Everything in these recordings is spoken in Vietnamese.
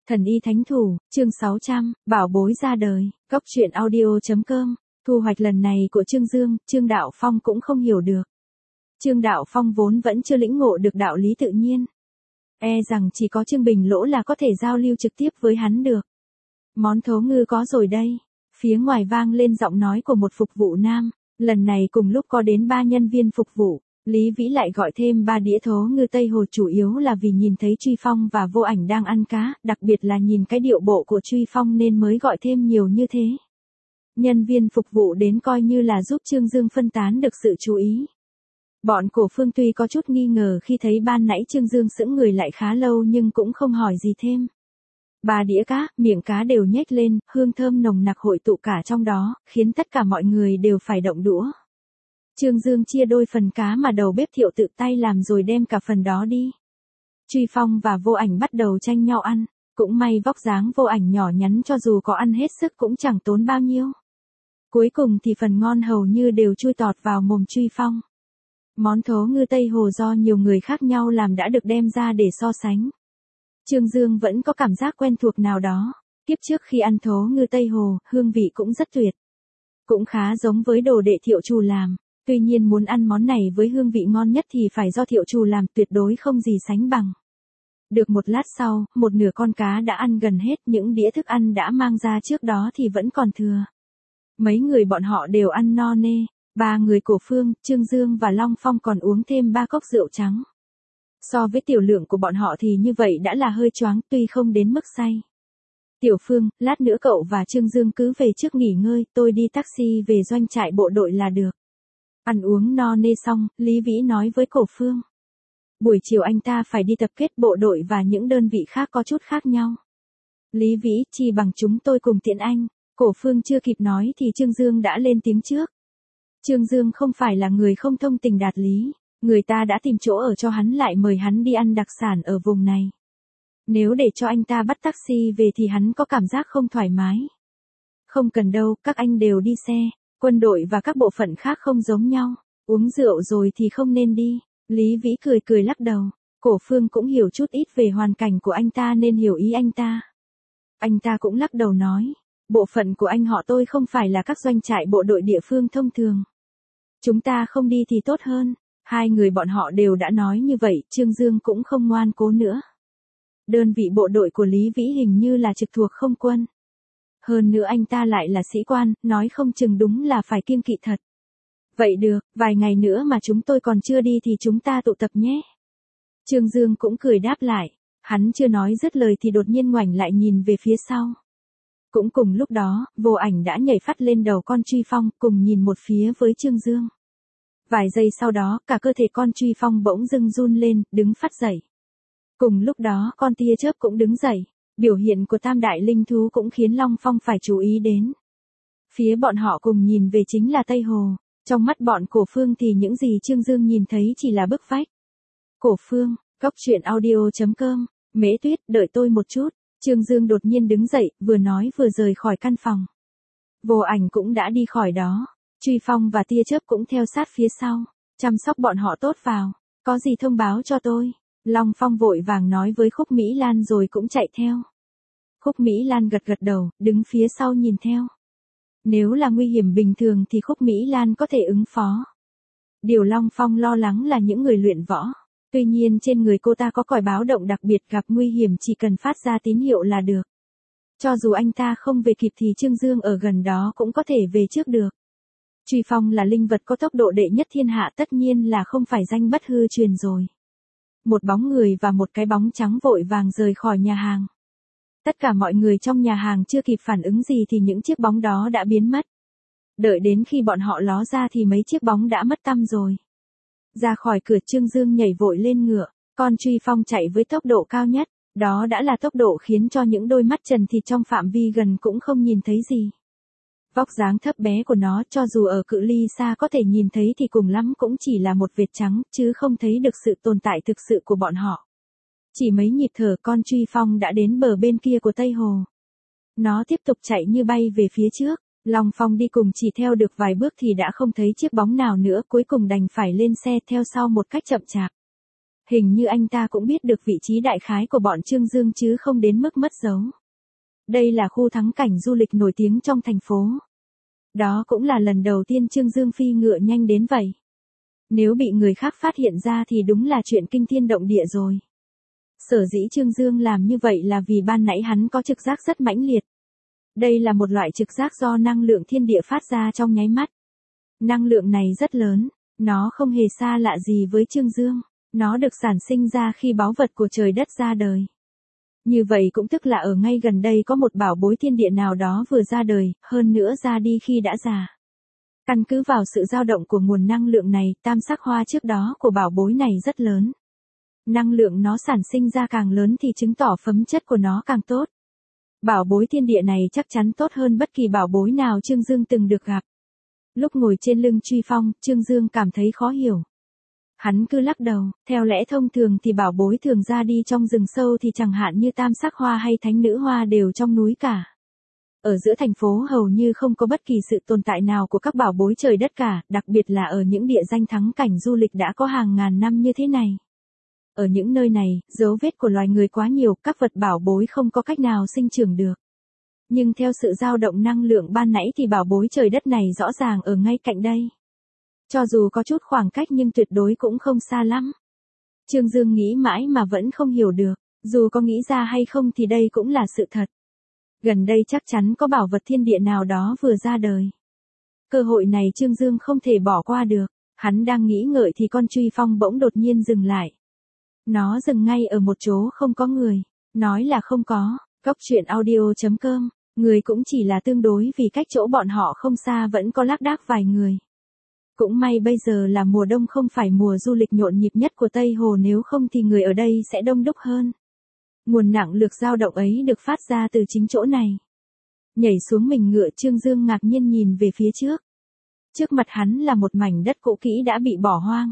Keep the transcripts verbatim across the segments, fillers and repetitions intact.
Thần y thánh thủ, chương sáu trăm, bảo bối ra đời, góc truyện audio.com, thu hoạch lần này của Trương Dương, Trương Đạo Phong cũng không hiểu được. Trương Đạo Phong vốn vẫn chưa lĩnh ngộ được đạo lý tự nhiên. E rằng chỉ có Trương Bình Lỗ là có thể giao lưu trực tiếp với hắn được. Món thố ngư có rồi đây. Phía ngoài vang lên giọng nói của một phục vụ nam, lần này cùng lúc có đến ba nhân viên phục vụ. Lý Vĩ lại gọi thêm ba đĩa thố ngư Tây Hồ, chủ yếu là vì nhìn thấy Truy Phong và Vô Ảnh đang ăn cá, đặc biệt là nhìn cái điệu bộ của Truy Phong nên mới gọi thêm nhiều như thế. Nhân viên phục vụ đến coi như là giúp Trương Dương phân tán được sự chú ý. Bọn Cổ Phương tuy có chút nghi ngờ khi thấy ban nãy Trương Dương sững người lại khá lâu nhưng cũng không hỏi gì thêm. Ba đĩa cá, miệng cá đều nhếch lên, hương thơm nồng nặc hội tụ cả trong đó, khiến tất cả mọi người đều phải động đũa. Trương Dương chia đôi phần cá mà đầu bếp Thiệu tự tay làm rồi đem cả phần đó đi. Truy Phong và Vô Ảnh bắt đầu tranh nhau ăn, cũng may vóc dáng Vô Ảnh nhỏ nhắn cho dù có ăn hết sức cũng chẳng tốn bao nhiêu. Cuối cùng thì phần ngon hầu như đều chui tọt vào mồm Truy Phong. Món thố ngư Tây Hồ do nhiều người khác nhau làm đã được đem ra để so sánh. Trương Dương vẫn có cảm giác quen thuộc nào đó, kiếp trước khi ăn thố ngư Tây Hồ, hương vị cũng rất tuyệt. Cũng khá giống với đồ đệ Thiệu Trù làm. Tuy nhiên muốn ăn món này với hương vị ngon nhất thì phải do Thiệu Trù làm, tuyệt đối không gì sánh bằng. Được một lát sau, một nửa con cá đã ăn gần hết, những đĩa thức ăn đã mang ra trước đó thì vẫn còn thừa. Mấy người bọn họ đều ăn no nê, ba người Cổ Phương, Trương Dương và Long Phong còn uống thêm ba cốc rượu trắng. So với tiểu lượng của bọn họ thì như vậy đã là hơi choáng, tuy không đến mức say. Tiểu Phương, lát nữa cậu và Trương Dương cứ về trước nghỉ ngơi, tôi đi taxi về doanh trại bộ đội là được. Ăn uống no nê xong, Lý Vĩ nói với Cổ Phương. Buổi chiều anh ta phải đi tập kết bộ đội và những đơn vị khác có chút khác nhau. Lý Vĩ, chi bằng chúng tôi cùng tiện anh. Cổ Phương chưa kịp nói thì Trương Dương đã lên tiếng trước. Trương Dương không phải là người không thông tình đạt lý, người ta đã tìm chỗ ở cho hắn lại mời hắn đi ăn đặc sản ở vùng này. Nếu để cho anh ta bắt taxi về thì hắn có cảm giác không thoải mái. Không cần đâu, các anh đều đi xe. Quân đội và các bộ phận khác không giống nhau, uống rượu rồi thì không nên đi. Lý Vĩ cười cười lắc đầu, Cổ Phương cũng hiểu chút ít về hoàn cảnh của anh ta nên hiểu ý anh ta. Anh ta cũng lắc đầu nói, bộ phận của anh họ tôi không phải là các doanh trại bộ đội địa phương thông thường. Chúng ta không đi thì tốt hơn. Hai người bọn họ đều đã nói như vậy, Trương Dương cũng không ngoan cố nữa. Đơn vị bộ đội của Lý Vĩ hình như là trực thuộc không quân. Hơn nữa anh ta lại là sĩ quan, nói không chừng đúng là phải kiêng kỵ thật. Vậy được, vài ngày nữa mà chúng tôi còn chưa đi thì chúng ta tụ tập nhé. Trương Dương cũng cười đáp lại, hắn chưa nói dứt lời thì đột nhiên ngoảnh lại nhìn về phía sau. Cũng cùng lúc đó, Vô Ảnh đã nhảy phát lên đầu con Truy Phong, cùng nhìn một phía với Trương Dương. Vài giây sau đó, cả cơ thể con Truy Phong bỗng dưng run lên, đứng phát dậy. Cùng lúc đó, con tia chớp cũng đứng dậy. Biểu hiện của tam đại linh thú cũng khiến Long Phong phải chú ý đến. Phía bọn họ cùng nhìn về chính là Tây Hồ. Trong mắt bọn Cổ Phương thì những gì Trương Dương nhìn thấy chỉ là bức vách. Cổ Phương, góc truyện audio.com, Mễ Tuyết, đợi tôi một chút. Trương Dương đột nhiên đứng dậy, vừa nói vừa rời khỏi căn phòng. Vô Ảnh cũng đã đi khỏi đó. Truy Phong và tia chớp cũng theo sát phía sau. Chăm sóc bọn họ tốt vào. Có gì thông báo cho tôi. Long Phong vội vàng nói với Khúc Mỹ Lan rồi cũng chạy theo. Khúc Mỹ Lan gật gật đầu, đứng phía sau nhìn theo. Nếu là nguy hiểm bình thường thì Khúc Mỹ Lan có thể ứng phó. Điều Long Phong lo lắng là những người luyện võ. Tuy nhiên trên người cô ta có còi báo động đặc biệt, gặp nguy hiểm chỉ cần phát ra tín hiệu là được. Cho dù anh ta không về kịp thì Trương Dương ở gần đó cũng có thể về trước được. Truy Phong là linh vật có tốc độ đệ nhất thiên hạ, tất nhiên là không phải danh bất hư truyền rồi. Một bóng người và một cái bóng trắng vội vàng rời khỏi nhà hàng. Tất cả mọi người trong nhà hàng chưa kịp phản ứng gì thì những chiếc bóng đó đã biến mất. Đợi đến khi bọn họ ló ra thì mấy chiếc bóng đã mất tăm rồi. Ra khỏi cửa, Trương Dương nhảy vội lên ngựa, con Truy Phong chạy với tốc độ cao nhất, đó đã là tốc độ khiến cho những đôi mắt trần thịt trong phạm vi gần cũng không nhìn thấy gì. Vóc dáng thấp bé của nó cho dù ở cự ly xa có thể nhìn thấy thì cùng lắm cũng chỉ là một vệt trắng, chứ không thấy được sự tồn tại thực sự của bọn họ. Chỉ mấy nhịp thở con Truy Phong đã đến bờ bên kia của Tây Hồ. Nó tiếp tục chạy như bay về phía trước, Long Phong đi cùng chỉ theo được vài bước thì đã không thấy chiếc bóng nào nữa, cuối cùng đành phải lên xe theo sau một cách chậm chạp. Hình như anh ta cũng biết được vị trí đại khái của bọn Trương Dương chứ không đến mức mất dấu. Đây là khu thắng cảnh du lịch nổi tiếng trong thành phố. Đó cũng là lần đầu tiên Trương Dương phi ngựa nhanh đến vậy. Nếu bị người khác phát hiện ra thì đúng là chuyện kinh thiên động địa rồi. Sở dĩ Trương Dương làm như vậy là vì ban nãy hắn có trực giác rất mãnh liệt. Đây là một loại trực giác do năng lượng thiên địa phát ra trong nháy mắt. Năng lượng này rất lớn, nó không hề xa lạ gì với Trương Dương, nó được sản sinh ra khi báu vật của trời đất ra đời. Như vậy cũng tức là ở ngay gần đây có một bảo bối thiên địa nào đó vừa ra đời, hơn nữa ra đi khi đã già. Căn cứ vào sự dao động của nguồn năng lượng này, tam sắc hoa trước đó của bảo bối này rất lớn. Năng lượng nó sản sinh ra càng lớn thì chứng tỏ phẩm chất của nó càng tốt. Bảo bối thiên địa này chắc chắn tốt hơn bất kỳ bảo bối nào Trương Dương từng được gặp. Lúc ngồi trên lưng Truy Phong, Trương Dương cảm thấy khó hiểu. Hắn cứ lắc đầu, theo lẽ thông thường thì bảo bối thường ra đi trong rừng sâu thì chẳng hạn như tam sắc hoa hay thánh nữ hoa đều trong núi cả. Ở giữa thành phố hầu như không có bất kỳ sự tồn tại nào của các bảo bối trời đất cả, đặc biệt là ở những địa danh thắng cảnh du lịch đã có hàng ngàn năm như thế này. Ở những nơi này, dấu vết của loài người quá nhiều, các vật bảo bối không có cách nào sinh trưởng được. Nhưng theo sự dao động năng lượng ban nãy thì bảo bối trời đất này rõ ràng ở ngay cạnh đây. Cho dù có chút khoảng cách nhưng tuyệt đối cũng không xa lắm. Trương Dương nghĩ mãi mà vẫn không hiểu được, dù có nghĩ ra hay không thì đây cũng là sự thật. Gần đây chắc chắn có bảo vật thiên địa nào đó vừa ra đời. Cơ hội này Trương Dương không thể bỏ qua được, hắn đang nghĩ ngợi thì con Truy Phong bỗng đột nhiên dừng lại. Nó dừng ngay ở một chỗ không có người, nói là không có, Cốc Truyện Audio chấm com, người cũng chỉ là tương đối vì cách chỗ bọn họ không xa vẫn có lác đác vài người. Cũng may bây giờ là mùa đông không phải mùa du lịch nhộn nhịp nhất của Tây Hồ, nếu không thì người ở đây sẽ đông đúc hơn. Nguồn năng lực dao động ấy được phát ra từ chính chỗ này. Nhảy xuống mình ngựa, Trương Dương ngạc nhiên nhìn về phía trước. Trước mặt hắn là một mảnh đất cũ kỹ đã bị bỏ hoang.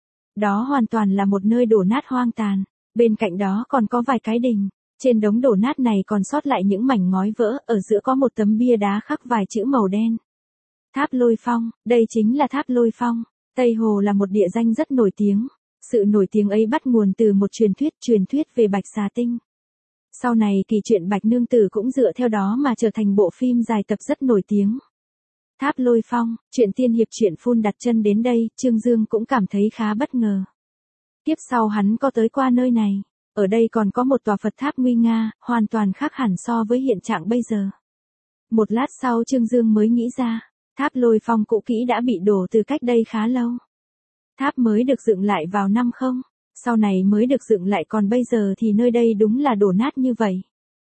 Đó hoàn toàn là một nơi đổ nát hoang tàn, bên cạnh đó còn có vài cái đình, trên đống đổ nát này còn sót lại những mảnh ngói vỡ, ở giữa có một tấm bia đá khắc vài chữ màu đen. Tháp Lôi Phong, đây chính là Tháp Lôi Phong. Tây Hồ là một địa danh rất nổi tiếng. Sự nổi tiếng ấy bắt nguồn từ một truyền thuyết, truyền thuyết về Bạch Xà Tinh. Sau này kỳ truyện Bạch Nương Tử cũng dựa theo đó mà trở thành bộ phim dài tập rất nổi tiếng. Tháp Lôi Phong, truyện tiên hiệp truyện phun đặt chân đến đây, Trương Dương cũng cảm thấy khá bất ngờ. Tiếp sau hắn có tới qua nơi này, ở đây còn có một tòa Phật tháp nguy nga, hoàn toàn khác hẳn so với hiện trạng bây giờ. Một lát sau Trương Dương mới nghĩ ra, Tháp Lôi Phong cũ kỹ đã bị đổ từ cách đây khá lâu. Tháp mới được dựng lại vào năm không, sau này mới được dựng lại, còn bây giờ thì nơi đây đúng là đổ nát như vậy.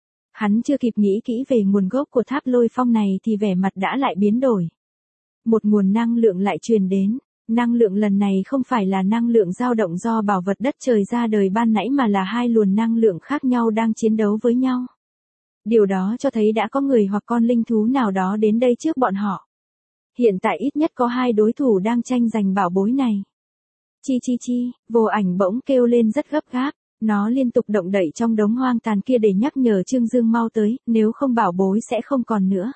Hắn chưa kịp nghĩ kỹ về nguồn gốc của Tháp Lôi Phong này thì vẻ mặt đã lại biến đổi. Một nguồn năng lượng lại truyền đến, năng lượng lần này không phải là năng lượng dao động do bảo vật đất trời ra đời ban nãy mà là hai luồng năng lượng khác nhau đang chiến đấu với nhau. Điều đó cho thấy đã có người hoặc con linh thú nào đó đến đây trước bọn họ. Hiện tại ít nhất có hai đối thủ đang tranh giành bảo bối này. Chi chi chi, Vô Ảnh bỗng kêu lên rất gấp gáp, nó liên tục động đậy trong đống hoang tàn kia để nhắc nhở Trương Dương mau tới, nếu không bảo bối sẽ không còn nữa.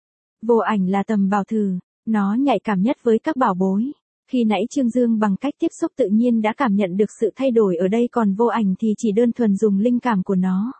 Vô Ảnh là tầm bảo thử, nó nhạy cảm nhất với các bảo bối. Khi nãy Trương Dương bằng cách tiếp xúc tự nhiên đã cảm nhận được sự thay đổi ở đây, còn Vô Ảnh thì chỉ đơn thuần dùng linh cảm của nó.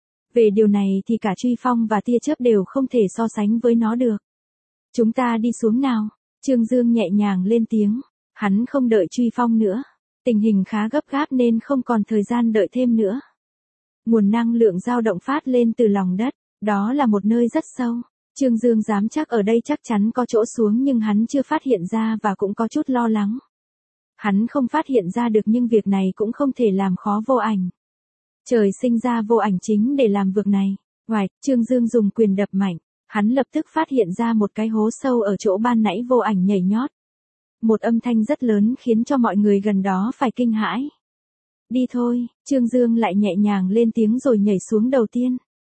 Về điều này thì cả Truy Phong và tia chớp đều không thể so sánh với nó được. Chúng ta đi xuống nào, Trương Dương nhẹ nhàng lên tiếng, hắn không đợi Truy Phong nữa. Tình hình khá gấp gáp nên không còn thời gian đợi thêm nữa. Nguồn năng lượng dao động phát lên từ lòng đất, đó là một nơi rất sâu. Trương Dương dám chắc ở đây chắc chắn có chỗ xuống nhưng hắn chưa phát hiện ra và cũng có chút lo lắng. Hắn không phát hiện ra được nhưng việc này cũng không thể làm khó Vô Ảnh. Trời sinh ra Vô Ảnh chính để làm việc này. Ngoài, Trương Dương dùng quyền đập mạnh, hắn lập tức phát hiện ra một cái hố sâu ở chỗ ban nãy Vô Ảnh nhảy nhót. Một âm thanh rất lớn khiến cho mọi người gần đó phải kinh hãi. Đi thôi, Trương Dương lại nhẹ nhàng lên tiếng rồi nhảy xuống đầu tiên.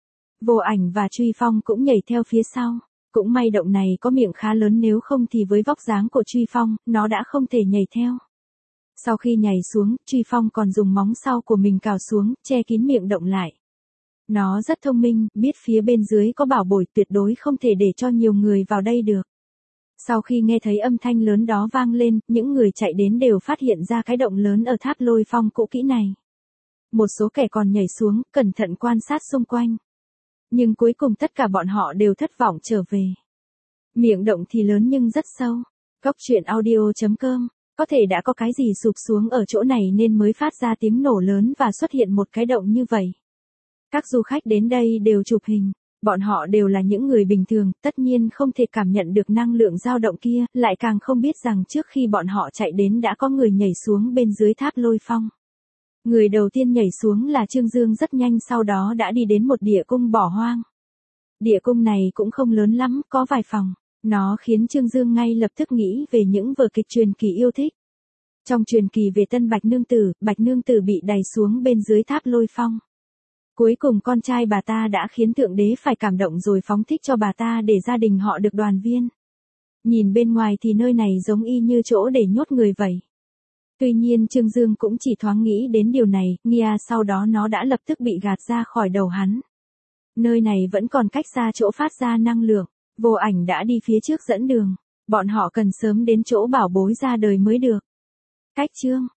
Vô Ảnh và Truy Phong cũng nhảy theo phía sau. Cũng may động này có miệng khá lớn, nếu không thì với vóc dáng của Truy Phong, nó đã không thể nhảy theo. Sau khi nhảy xuống, Truy Phong còn dùng móng sau của mình cào xuống, che kín miệng động lại. Nó rất thông minh, biết phía bên dưới có bảo bối, tuyệt đối không thể để cho nhiều người vào đây được. Sau khi nghe thấy âm thanh lớn đó vang lên, những người chạy đến đều phát hiện ra cái động lớn ở tháp lôi phong cũ kỹ này. Một số kẻ còn nhảy xuống, cẩn thận quan sát xung quanh. Nhưng cuối cùng tất cả bọn họ đều thất vọng trở về. Miệng động thì lớn nhưng rất sâu. Góc truyện audio chấm com. Có thể đã có cái gì sụp xuống ở chỗ này nên mới phát ra tiếng nổ lớn và xuất hiện một cái động như vậy. Các du khách đến đây đều chụp hình. Bọn họ đều là những người bình thường, tất nhiên không thể cảm nhận được năng lượng dao động kia, lại càng không biết rằng trước khi bọn họ chạy đến đã có người nhảy xuống bên dưới tháp lôi phong. Người đầu tiên nhảy xuống là Trương Dương, rất nhanh sau đó đã đi đến một địa cung bỏ hoang. Địa cung này cũng không lớn lắm, có vài phòng. Nó khiến Trương Dương ngay lập tức nghĩ về những vở kịch truyền kỳ yêu thích. Trong truyền kỳ về Tân Bạch Nương Tử, Bạch Nương Tử bị đày xuống bên dưới tháp lôi phong. Cuối cùng con trai bà ta đã khiến Thượng Đế phải cảm động rồi phóng thích cho bà ta để gia đình họ được đoàn viên. Nhìn bên ngoài thì nơi này giống y như chỗ để nhốt người vậy. Tuy nhiên Trương Dương cũng chỉ thoáng nghĩ đến điều này, Nghia sau đó nó đã lập tức bị gạt ra khỏi đầu hắn. Nơi này vẫn còn cách xa chỗ phát ra năng lượng, Vô Ảnh đã đi phía trước dẫn đường. Bọn họ cần sớm đến chỗ bảo bối ra đời mới được. Cách chương